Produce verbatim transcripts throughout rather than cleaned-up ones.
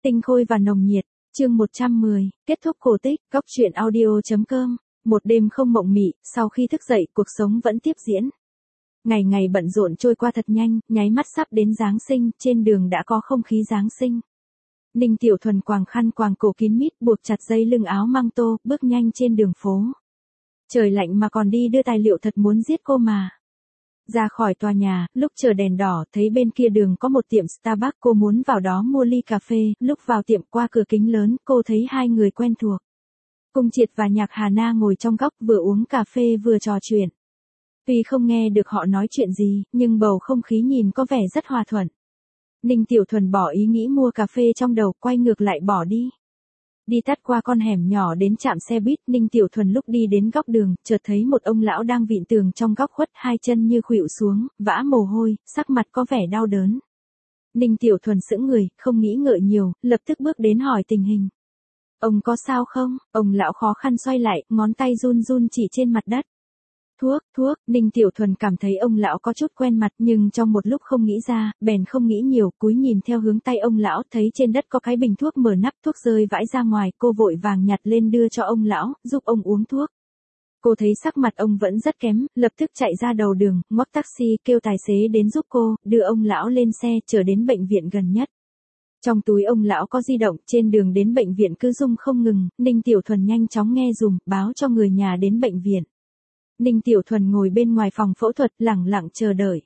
Tinh khôi và nồng nhiệt, chương một trăm mười, kết thúc cổ tích, góc truyện audio chấm com. Một đêm không mộng mị, sau khi thức dậy cuộc sống vẫn tiếp diễn. Ngày ngày bận rộn trôi qua thật nhanh, nháy mắt sắp đến Giáng sinh, trên đường đã có không khí Giáng sinh. Ninh Tiểu Thuần quàng khăn quàng cổ kín mít, buộc chặt dây lưng áo măng tô, bước nhanh trên đường phố. Trời lạnh mà còn đi đưa tài liệu thật muốn giết cô mà. Ra khỏi tòa nhà, lúc chờ đèn đỏ, thấy bên kia đường có một tiệm Starbucks, cô muốn vào đó mua ly cà phê, lúc vào tiệm qua cửa kính lớn, cô thấy hai người quen thuộc. Cung Triệt và Nhạc Hà Na ngồi trong góc vừa uống cà phê vừa trò chuyện. Tuy không nghe được họ nói chuyện gì, nhưng bầu không khí nhìn có vẻ rất hòa thuận. Ninh Tiểu Thuần bỏ ý nghĩ mua cà phê trong đầu, quay ngược lại bỏ đi. Đi tắt qua con hẻm nhỏ đến trạm xe buýt, Ninh Tiểu Thuần lúc đi đến góc đường, chợt thấy một ông lão đang vịn tường trong góc khuất, hai chân như khuỵu xuống, vã mồ hôi, sắc mặt có vẻ đau đớn. Ninh Tiểu Thuần sững người, không nghĩ ngợi nhiều, lập tức bước đến hỏi tình hình. Ông có sao không? Ông lão khó khăn xoay lại, ngón tay run run chỉ trên mặt đất. Thuốc, thuốc, Ninh Tiểu Thuần cảm thấy ông lão có chút quen mặt, nhưng trong một lúc không nghĩ ra, bèn không nghĩ nhiều, cúi nhìn theo hướng tay ông lão, thấy trên đất có cái bình thuốc mở nắp, thuốc rơi vãi ra ngoài, cô vội vàng nhặt lên đưa cho ông lão, giúp ông uống thuốc. Cô thấy sắc mặt ông vẫn rất kém, lập tức chạy ra đầu đường, ngoắc taxi, kêu tài xế đến giúp cô, đưa ông lão lên xe, chở đến bệnh viện gần nhất. Trong túi ông lão có di động, trên đường đến bệnh viện cứ rung không ngừng, Ninh Tiểu Thuần nhanh chóng nghe dùm, báo cho người nhà đến bệnh viện. Ninh Tiểu Thuần ngồi bên ngoài phòng phẫu thuật, lẳng lặng chờ đợi.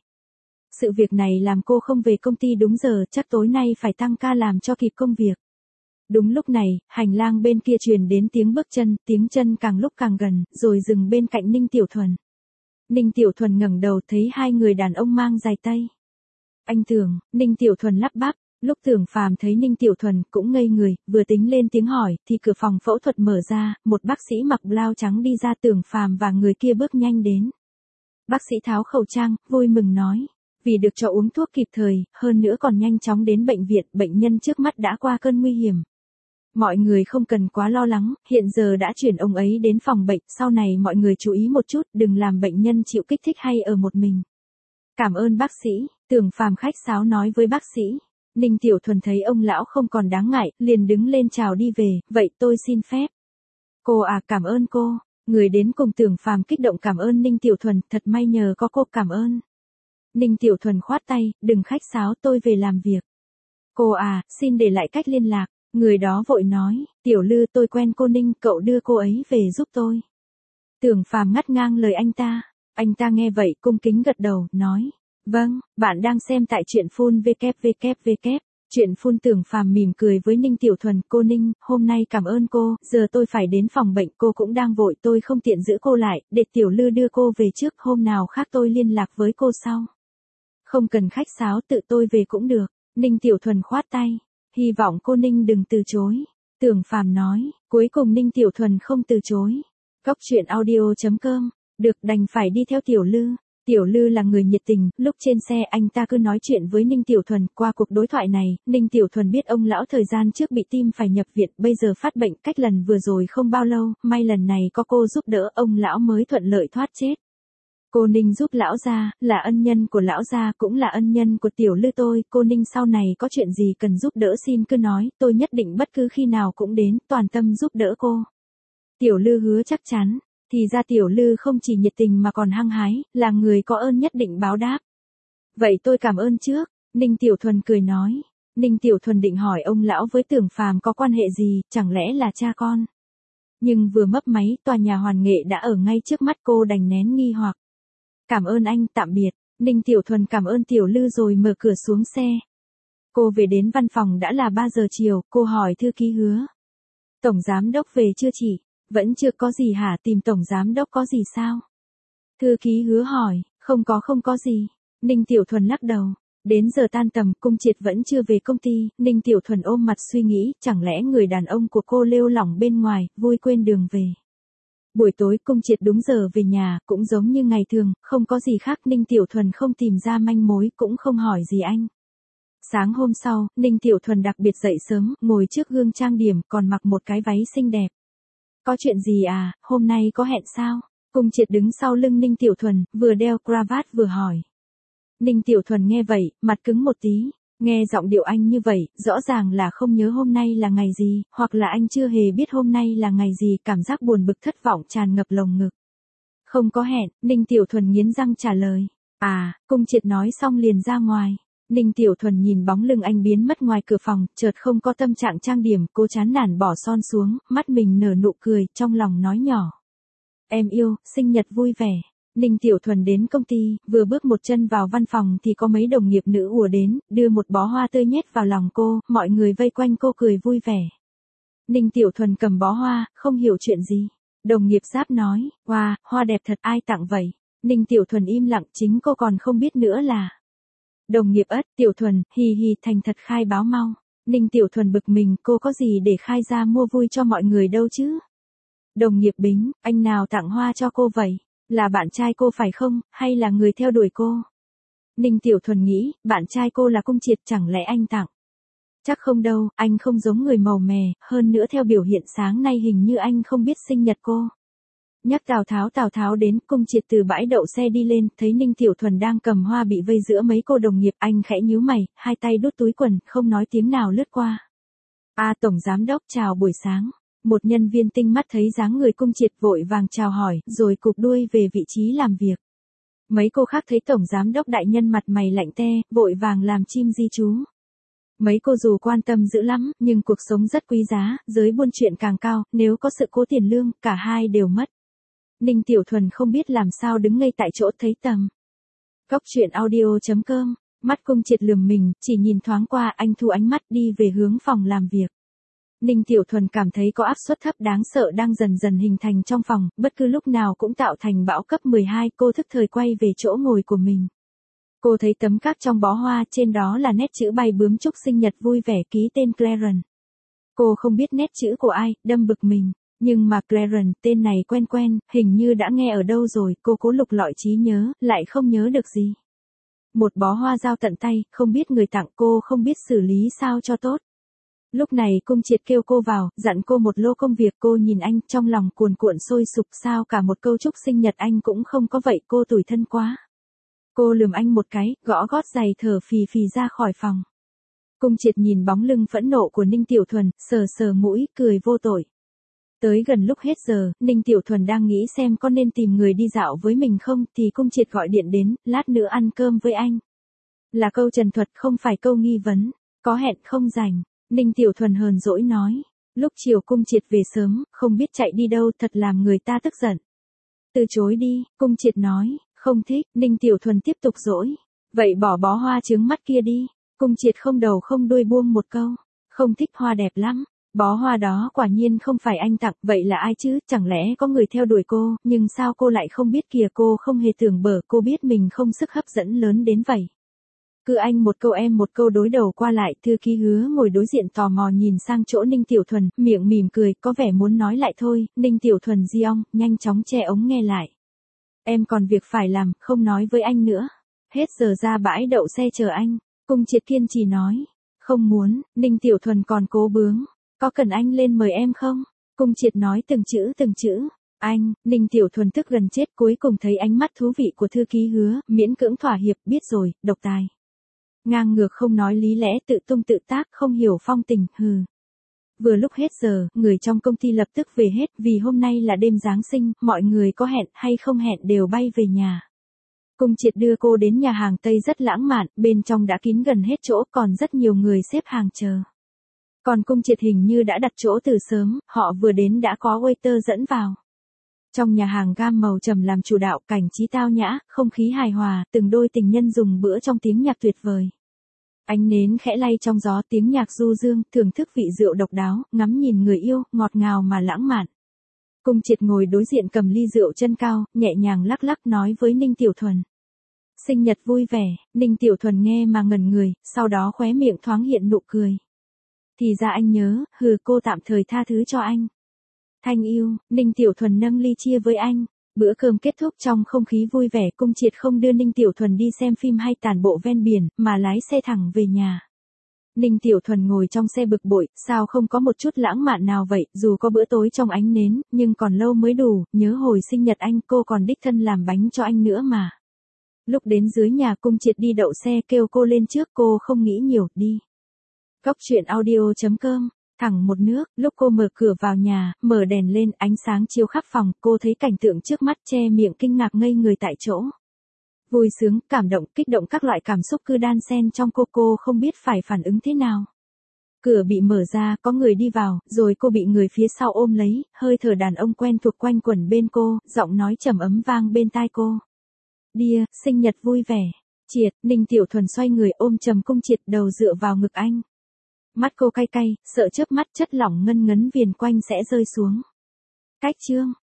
Sự việc này làm cô không về công ty đúng giờ, chắc tối nay phải tăng ca làm cho kịp công việc. Đúng lúc này, hành lang bên kia truyền đến tiếng bước chân, tiếng chân càng lúc càng gần, rồi dừng bên cạnh Ninh Tiểu Thuần. Ninh Tiểu Thuần ngẩng đầu thấy hai người đàn ông mang giày tây. Anh Tưởng, Ninh Tiểu Thuần lắp bắp. Lúc Tưởng Phàm thấy Ninh Tiểu Thuần cũng ngây người, vừa tính lên tiếng hỏi, thì cửa phòng phẫu thuật mở ra, một bác sĩ mặc blau trắng đi ra. Tưởng Phàm và người kia bước nhanh đến. Bác sĩ tháo khẩu trang, vui mừng nói, vì được cho uống thuốc kịp thời, hơn nữa còn nhanh chóng đến bệnh viện, bệnh nhân trước mắt đã qua cơn nguy hiểm. Mọi người không cần quá lo lắng, hiện giờ đã chuyển ông ấy đến phòng bệnh, sau này mọi người chú ý một chút, đừng làm bệnh nhân chịu kích thích hay ở một mình. Cảm ơn bác sĩ, Tưởng Phàm khách sáo nói với bác sĩ. Ninh Tiểu Thuần thấy ông lão không còn đáng ngại, liền đứng lên chào đi về, vậy tôi xin phép. Cô à, cảm ơn cô. Người đến cùng Tưởng Phàm kích động cảm ơn Ninh Tiểu Thuần, thật may nhờ có cô, cảm ơn. Ninh Tiểu Thuần khoát tay, đừng khách sáo, tôi về làm việc. Cô à, xin để lại cách liên lạc. Người đó vội nói, Tiểu Lư, tôi quen cô Ninh, cậu đưa cô ấy về giúp tôi. Tưởng Phàm ngắt ngang lời anh ta. Anh ta nghe vậy cung kính gật đầu, nói. Vâng, bạn đang xem tại truyện phun vê kép vê kép vê kép. Truyện phun. Tưởng Phàm mỉm cười với Ninh Tiểu Thuần, cô Ninh, hôm nay cảm ơn cô, giờ tôi phải đến phòng bệnh, cô cũng đang vội, tôi không tiện giữ cô lại, để Tiểu Lư đưa cô về trước, hôm nào khác tôi liên lạc với cô sau. Không cần khách sáo, tự tôi về cũng được. Ninh Tiểu Thuần khoát tay, hy vọng cô Ninh đừng từ chối. Tưởng Phàm nói, cuối cùng Ninh Tiểu Thuần không từ chối. Góc truyện audio chấm com, được, đành phải đi theo Tiểu Lư. Tiểu Lư là người nhiệt tình, lúc trên xe anh ta cứ nói chuyện với Ninh Tiểu Thuần, qua cuộc đối thoại này, Ninh Tiểu Thuần biết ông lão thời gian trước bị tim phải nhập viện, bây giờ phát bệnh, cách lần vừa rồi không bao lâu, may lần này có cô giúp đỡ, ông lão mới thuận lợi thoát chết. Cô Ninh giúp lão gia, là ân nhân của lão gia, cũng là ân nhân của Tiểu Lư tôi, cô Ninh sau này có chuyện gì cần giúp đỡ xin cứ nói, tôi nhất định bất cứ khi nào cũng đến, toàn tâm giúp đỡ cô. Tiểu Lư hứa chắc chắn. Thì ra Tiểu Lư không chỉ nhiệt tình mà còn hăng hái, là người có ơn nhất định báo đáp. Vậy tôi cảm ơn trước, Ninh Tiểu Thuần cười nói. Ninh Tiểu Thuần định hỏi ông lão với Tưởng Phàm có quan hệ gì, chẳng lẽ là cha con. Nhưng vừa mấp máy, tòa nhà Hoàn Nghệ đã ở ngay trước mắt, cô đành nén nghi hoặc. Cảm ơn anh, tạm biệt. Ninh Tiểu Thuần cảm ơn Tiểu Lư rồi mở cửa xuống xe. Cô về đến văn phòng đã là ba giờ chiều, cô hỏi thư ký Hứa. Tổng giám đốc về chưa chị? Vẫn chưa có gì hả, tìm tổng giám đốc có gì sao? Thư ký Hứa hỏi, không có không có gì. Ninh Tiểu Thuần lắc đầu. Đến giờ tan tầm, Cung Triệt vẫn chưa về công ty, Ninh Tiểu Thuần ôm mặt suy nghĩ, chẳng lẽ người đàn ông của cô lêu lỏng bên ngoài, vui quên đường về. Buổi tối Cung Triệt đúng giờ về nhà, cũng giống như ngày thường, không có gì khác, Ninh Tiểu Thuần không tìm ra manh mối, cũng không hỏi gì anh. Sáng hôm sau, Ninh Tiểu Thuần đặc biệt dậy sớm, ngồi trước gương trang điểm, còn mặc một cái váy xinh đẹp. Có chuyện gì à, hôm nay có hẹn sao? Cung Triệt đứng sau lưng Ninh Tiểu Thuần, vừa đeo cravat vừa hỏi. Ninh Tiểu Thuần nghe vậy, mặt cứng một tí. Nghe giọng điệu anh như vậy, rõ ràng là không nhớ hôm nay là ngày gì, hoặc là anh chưa hề biết hôm nay là ngày gì, cảm giác buồn bực thất vọng tràn ngập lồng ngực. Không có hẹn, Ninh Tiểu Thuần nghiến răng trả lời. À, Cung Triệt nói xong liền ra ngoài. Ninh Tiểu Thuần nhìn bóng lưng anh biến mất ngoài cửa phòng, chợt không có tâm trạng trang điểm, cô chán nản bỏ son xuống, mắt mình nở nụ cười, trong lòng nói nhỏ. Em yêu, sinh nhật vui vẻ. Ninh Tiểu Thuần đến công ty, vừa bước một chân vào văn phòng thì có mấy đồng nghiệp nữ ùa đến, đưa một bó hoa tươi nhét vào lòng cô, mọi người vây quanh cô cười vui vẻ. Ninh Tiểu Thuần cầm bó hoa, không hiểu chuyện gì. Đồng nghiệp giáp nói, wow, hoa đẹp thật, ai tặng vậy? Ninh Tiểu Thuần im lặng, chính cô còn không biết nữa là. Đồng nghiệp ất, Tiểu Thuần, hì hì, thành thật khai báo mau. Ninh Tiểu Thuần bực mình, cô có gì để khai ra mua vui cho mọi người đâu chứ? Đồng nghiệp Bính, anh nào tặng hoa cho cô vậy? Là bạn trai cô phải không, hay là người theo đuổi cô? Ninh Tiểu Thuần nghĩ, bạn trai cô là Cung Triệt, chẳng lẽ anh tặng? Chắc không đâu, anh không giống người màu mè, hơn nữa theo biểu hiện sáng nay hình như anh không biết sinh nhật cô. Nhắc Tào Tháo Tào Tháo đến, Cung Triệt từ bãi đậu xe đi lên, thấy Ninh Tiểu Thuần đang cầm hoa bị vây giữa mấy cô đồng nghiệp, anh khẽ nhíu mày, hai tay đút túi quần, không nói tiếng nào lướt qua. A Tổng Giám Đốc chào buổi sáng. Một nhân viên tinh mắt thấy dáng người Cung Triệt vội vàng chào hỏi, rồi cụp đuôi về vị trí làm việc. Mấy cô khác thấy Tổng Giám Đốc đại nhân mặt mày lạnh te, vội vàng làm chim di chú. Mấy cô dù quan tâm dữ lắm, nhưng cuộc sống rất quý giá, giới buôn chuyện càng cao, nếu có sự cố tiền lương, cả hai đều mất. Ninh Tiểu Thuần không biết làm sao đứng ngây tại chỗ thấy tầm. Cóc truyện audio chấm com, mắt Cung Triệt lườm mình, chỉ nhìn thoáng qua anh thu ánh mắt đi về hướng phòng làm việc. Ninh Tiểu Thuần cảm thấy có áp suất thấp đáng sợ đang dần dần hình thành trong phòng, bất cứ lúc nào cũng tạo thành bão cấp mười hai, cô thức thời quay về chỗ ngồi của mình. Cô thấy tấm cát trong bó hoa, trên đó là nét chữ bay bướm chúc sinh nhật vui vẻ ký tên Clarence. Cô không biết nét chữ của ai, đâm bực mình, nhưng mà Clarence, tên này quen quen, hình như đã nghe ở đâu rồi, cô cố lục lọi trí nhớ, lại không nhớ được gì. Một bó hoa giao tận tay, không biết người tặng, cô không biết xử lý sao cho tốt. Lúc này Cung Triệt kêu cô vào, dặn cô một lô công việc, cô nhìn anh, trong lòng cuồn cuộn sôi sục, sao cả một câu chúc sinh nhật anh cũng không có vậy, cô tủi thân quá. Cô lườm anh một cái, gõ gót giày thở phì phì ra khỏi phòng. Cung Triệt nhìn bóng lưng phẫn nộ của Ninh Tiểu Thuần, sờ sờ mũi, cười vô tội. Tới gần lúc hết giờ, Ninh Tiểu Thuần đang nghĩ xem có nên tìm người đi dạo với mình không, thì Cung Triệt gọi điện đến, lát nữa ăn cơm với anh. Là câu trần thuật, không phải câu nghi vấn. Có hẹn không rảnh. Ninh Tiểu Thuần hờn dỗi nói. Lúc chiều Cung Triệt về sớm, không biết chạy đi đâu, thật làm người ta tức giận. Từ chối đi, Cung Triệt nói. Không thích, Ninh Tiểu Thuần tiếp tục dỗi. Vậy bỏ bó hoa chướng mắt kia đi. Cung Triệt không đầu không đuôi buông một câu. Không thích hoa đẹp lắm. Bó hoa đó quả nhiên không phải anh tặng, vậy là ai chứ, chẳng lẽ có người theo đuổi cô, nhưng sao cô lại không biết kìa, cô không hề tưởng bở, cô biết mình không sức hấp dẫn lớn đến vậy. Cứ anh một câu em một câu đối đầu qua lại, thư ký Hứa ngồi đối diện tò mò nhìn sang chỗ Ninh Tiểu Thuần, miệng mỉm cười, có vẻ muốn nói lại thôi, Ninh Tiểu Thuần di ong, nhanh chóng che ống nghe lại. Em còn việc phải làm, không nói với anh nữa. Hết giờ ra bãi đậu xe chờ anh. Cung Triệt kiên trì nói. Không muốn, Ninh Tiểu Thuần còn cố bướng. Có cần anh lên mời em không? Cung Triệt nói từng chữ từng chữ. Anh, Ninh Tiểu Thuần tức gần chết, cuối cùng thấy ánh mắt thú vị của thư ký Hứa, miễn cưỡng thỏa hiệp, biết rồi, độc tài. Ngang ngược không nói lý lẽ, tự tung tự tác, không hiểu phong tình, hừ. Vừa lúc hết giờ, người trong công ty lập tức về hết, vì hôm nay là đêm Giáng sinh, mọi người có hẹn hay không hẹn đều bay về nhà. Cung Triệt đưa cô đến nhà hàng Tây rất lãng mạn, bên trong đã kín gần hết chỗ, còn rất nhiều người xếp hàng chờ. Còn Cung Triệt hình như đã đặt chỗ từ sớm, họ vừa đến đã có waiter dẫn vào. Trong nhà hàng gam màu trầm làm chủ đạo, cảnh trí tao nhã, không khí hài hòa, từng đôi tình nhân dùng bữa trong tiếng nhạc tuyệt vời. Ánh nến khẽ lay trong gió, tiếng nhạc du dương, thưởng thức vị rượu độc đáo, ngắm nhìn người yêu, ngọt ngào mà lãng mạn. Cung Triệt ngồi đối diện cầm ly rượu chân cao, nhẹ nhàng lắc lắc nói với Ninh Tiểu Thuần. Sinh nhật vui vẻ, Ninh Tiểu Thuần nghe mà ngẩn người, sau đó khóe miệng thoáng hiện nụ cười. Thì ra anh nhớ, hừ, cô tạm thời tha thứ cho anh. Thanh yêu, Ninh Tiểu Thuần nâng ly chia với anh. Bữa cơm kết thúc trong không khí vui vẻ, Cung Triệt không đưa Ninh Tiểu Thuần đi xem phim hay tản bộ ven biển, mà lái xe thẳng về nhà. Ninh Tiểu Thuần ngồi trong xe bực bội, sao không có một chút lãng mạn nào vậy, dù có bữa tối trong ánh nến, nhưng còn lâu mới đủ, nhớ hồi sinh nhật anh, cô còn đích thân làm bánh cho anh nữa mà. Lúc đến dưới nhà Cung Triệt đi đậu xe kêu cô lên trước, cô không nghĩ nhiều, đi. Góc truyện audio chấm com, thẳng một nước, lúc cô mở cửa vào nhà, mở đèn lên, ánh sáng chiếu khắp phòng, cô thấy cảnh tượng trước mắt che miệng kinh ngạc ngây người tại chỗ. Vui sướng, cảm động, kích động các loại cảm xúc cứ đan xen trong cô, cô không biết phải phản ứng thế nào. Cửa bị mở ra, có người đi vào, rồi cô bị người phía sau ôm lấy, hơi thở đàn ông quen thuộc quanh quẩn bên cô, giọng nói trầm ấm vang bên tai cô. Dear, sinh nhật vui vẻ. Triệt, Ninh Tiểu Thuần xoay người ôm chầm Cung Triệt, đầu dựa vào ngực anh. Mắt cô cay cay, sợ chớp mắt chất lỏng ngân ngấn viền quanh sẽ rơi xuống. Cách chương.